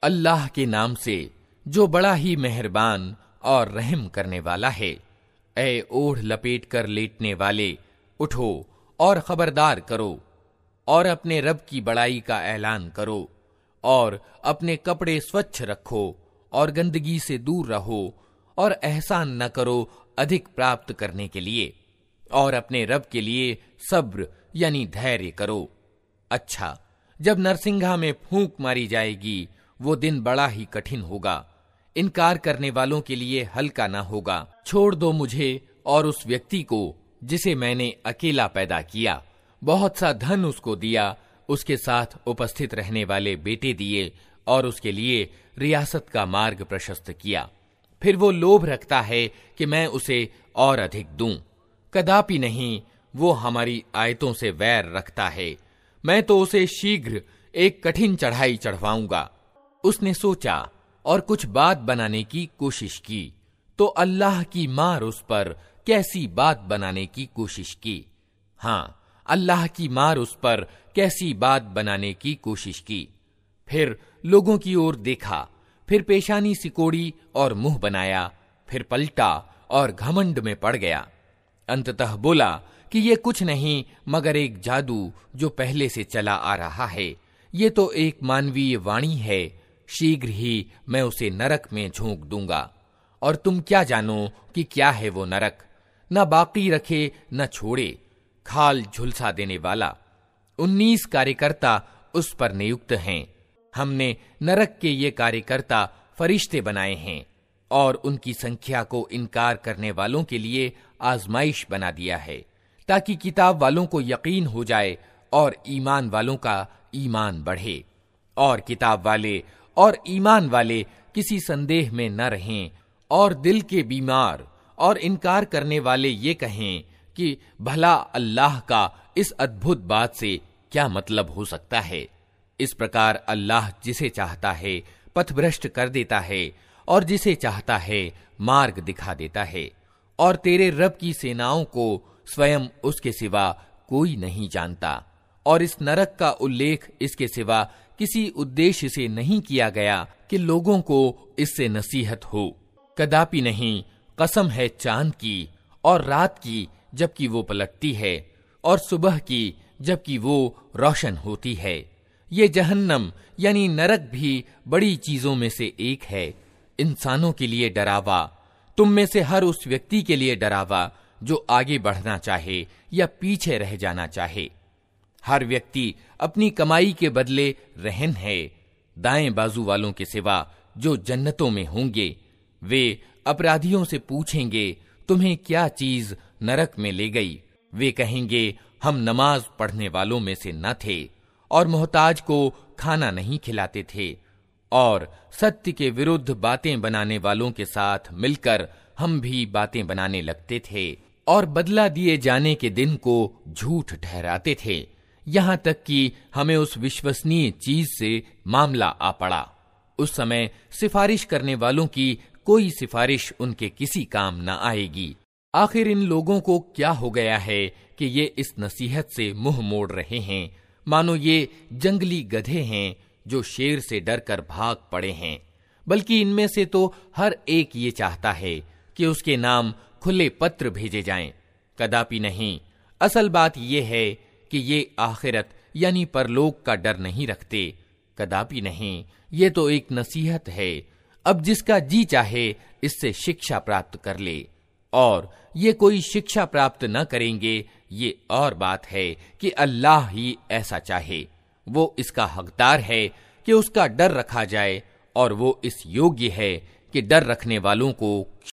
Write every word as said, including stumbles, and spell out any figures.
अल्लाह के नाम से जो बड़ा ही मेहरबान और रहम करने वाला है। ऐ ओढ़ लपेट कर लेटने वाले, उठो और खबरदार करो और अपने रब की बड़ाई का ऐलान करो और अपने कपड़े स्वच्छ रखो और गंदगी से दूर रहो और एहसान न करो अधिक प्राप्त करने के लिए और अपने रब के लिए सब्र यानी धैर्य करो। अच्छा, जब नरसिंघा में फूंक मारी जाएगी वो दिन बड़ा ही कठिन होगा, इनकार करने वालों के लिए हल्का ना होगा। छोड़ दो मुझे और उस व्यक्ति को जिसे मैंने अकेला पैदा किया, बहुत सा धन उसको दिया, उसके साथ उपस्थित रहने वाले बेटे दिए और उसके लिए रियासत का मार्ग प्रशस्त किया। फिर वो लोभ रखता है कि मैं उसे और अधिक दूं। कदापि नहीं, वो हमारी आयतों से वैर रखता है। मैं तो उसे शीघ्र एक कठिन चढ़ाई चढ़वाऊंगा। उसने सोचा और कुछ बात बनाने की कोशिश की तो अल्लाह की मार उस पर कैसी बात बनाने की कोशिश की। हाँ, अल्लाह की मार उस पर कैसी बात बनाने की कोशिश की। फिर लोगों की ओर देखा, फिर पेशानी सिकोड़ी और मुंह बनाया, फिर पलटा और घमंड में पड़ गया। अंततः बोला कि ये कुछ नहीं मगर एक जादू जो पहले से चला आ रहा है। ये तो एक मानवीय वाणी है, शीघ्र ही मैं उसे नरक में झोंक दूंगा और तुम क्या जानो कि क्या है वो नरक, न बाकी रखे न छोड़े, खाल झुलसा देने वाला। उन्नीस कार्यकर्ता उस पर नियुक्त हैं। हमने नरक के ये कार्यकर्ता फरिश्ते बनाए हैं और उनकी संख्या को इनकार करने वालों के लिए आजमाइश बना दिया है, ताकि किताब वालों को यकीन हो जाए और ईमान वालों का ईमान बढ़े और किताब वाले और ईमान वाले किसी संदेह में न रहें और दिल के बीमार और इनकार करने वाले ये कहें कि भला अल्लाह का इस अद्भुत बात से क्या मतलब हो सकता है। इस प्रकार अल्लाह जिसे चाहता है पथभ्रष्ट कर देता है और जिसे चाहता है मार्ग दिखा देता है। और तेरे रब की सेनाओं को स्वयं उसके सिवा कोई नहीं जानता। और इस नरक का उल्लेख इसके सिवा किसी उद्देश्य से नहीं किया गया कि लोगों को इससे नसीहत हो। कदापि नहीं, कसम है चांद की और रात की जबकि वो पलटती है और सुबह की जबकि वो रोशन होती है। ये जहन्नम यानी नरक भी बड़ी चीजों में से एक है, इंसानों के लिए डरावा, तुम में से हर उस व्यक्ति के लिए डरावा जो आगे बढ़ना चाहे या पीछे रह जाना चाहे। हर व्यक्ति अपनी कमाई के बदले रहन है। दाएं बाजू वालों के सिवा जो जन्नतों में होंगे वे अपराधियों से पूछेंगे, तुम्हें क्या चीज नरक में ले गई? वे कहेंगे, हम नमाज पढ़ने वालों में से न थे और मोहताज को खाना नहीं खिलाते थे और सत्य के विरुद्ध बातें बनाने वालों के साथ मिलकर हम भी बातें बनाने लगते थे और बदला दिए जाने के दिन को झूठ ठहराते थे, यहाँ तक कि हमें उस विश्वसनीय चीज से मामला आ पड़ा। उस समय सिफारिश करने वालों की कोई सिफारिश उनके किसी काम न आएगी। आखिर इन लोगों को क्या हो गया है कि ये इस नसीहत से मुंह मोड़ रहे हैं, मानो ये जंगली गधे हैं जो शेर से डरकर भाग पड़े हैं। बल्कि इनमें से तो हर एक ये चाहता है कि उसके नाम खुले पत्र भेजे जाएं। कदापि नहीं, असल बात यह है कि ये आखिरत यानी परलोक का डर नहीं रखते। कदापि नहीं, ये तो एक नसीहत है। अब जिसका जी चाहे इससे शिक्षा प्राप्त कर ले, और ये कोई शिक्षा प्राप्त न करेंगे, ये और बात है कि अल्लाह ही ऐसा चाहे। वो इसका हकदार है कि उसका डर रखा जाए और वो इस योग्य है कि डर रखने वालों को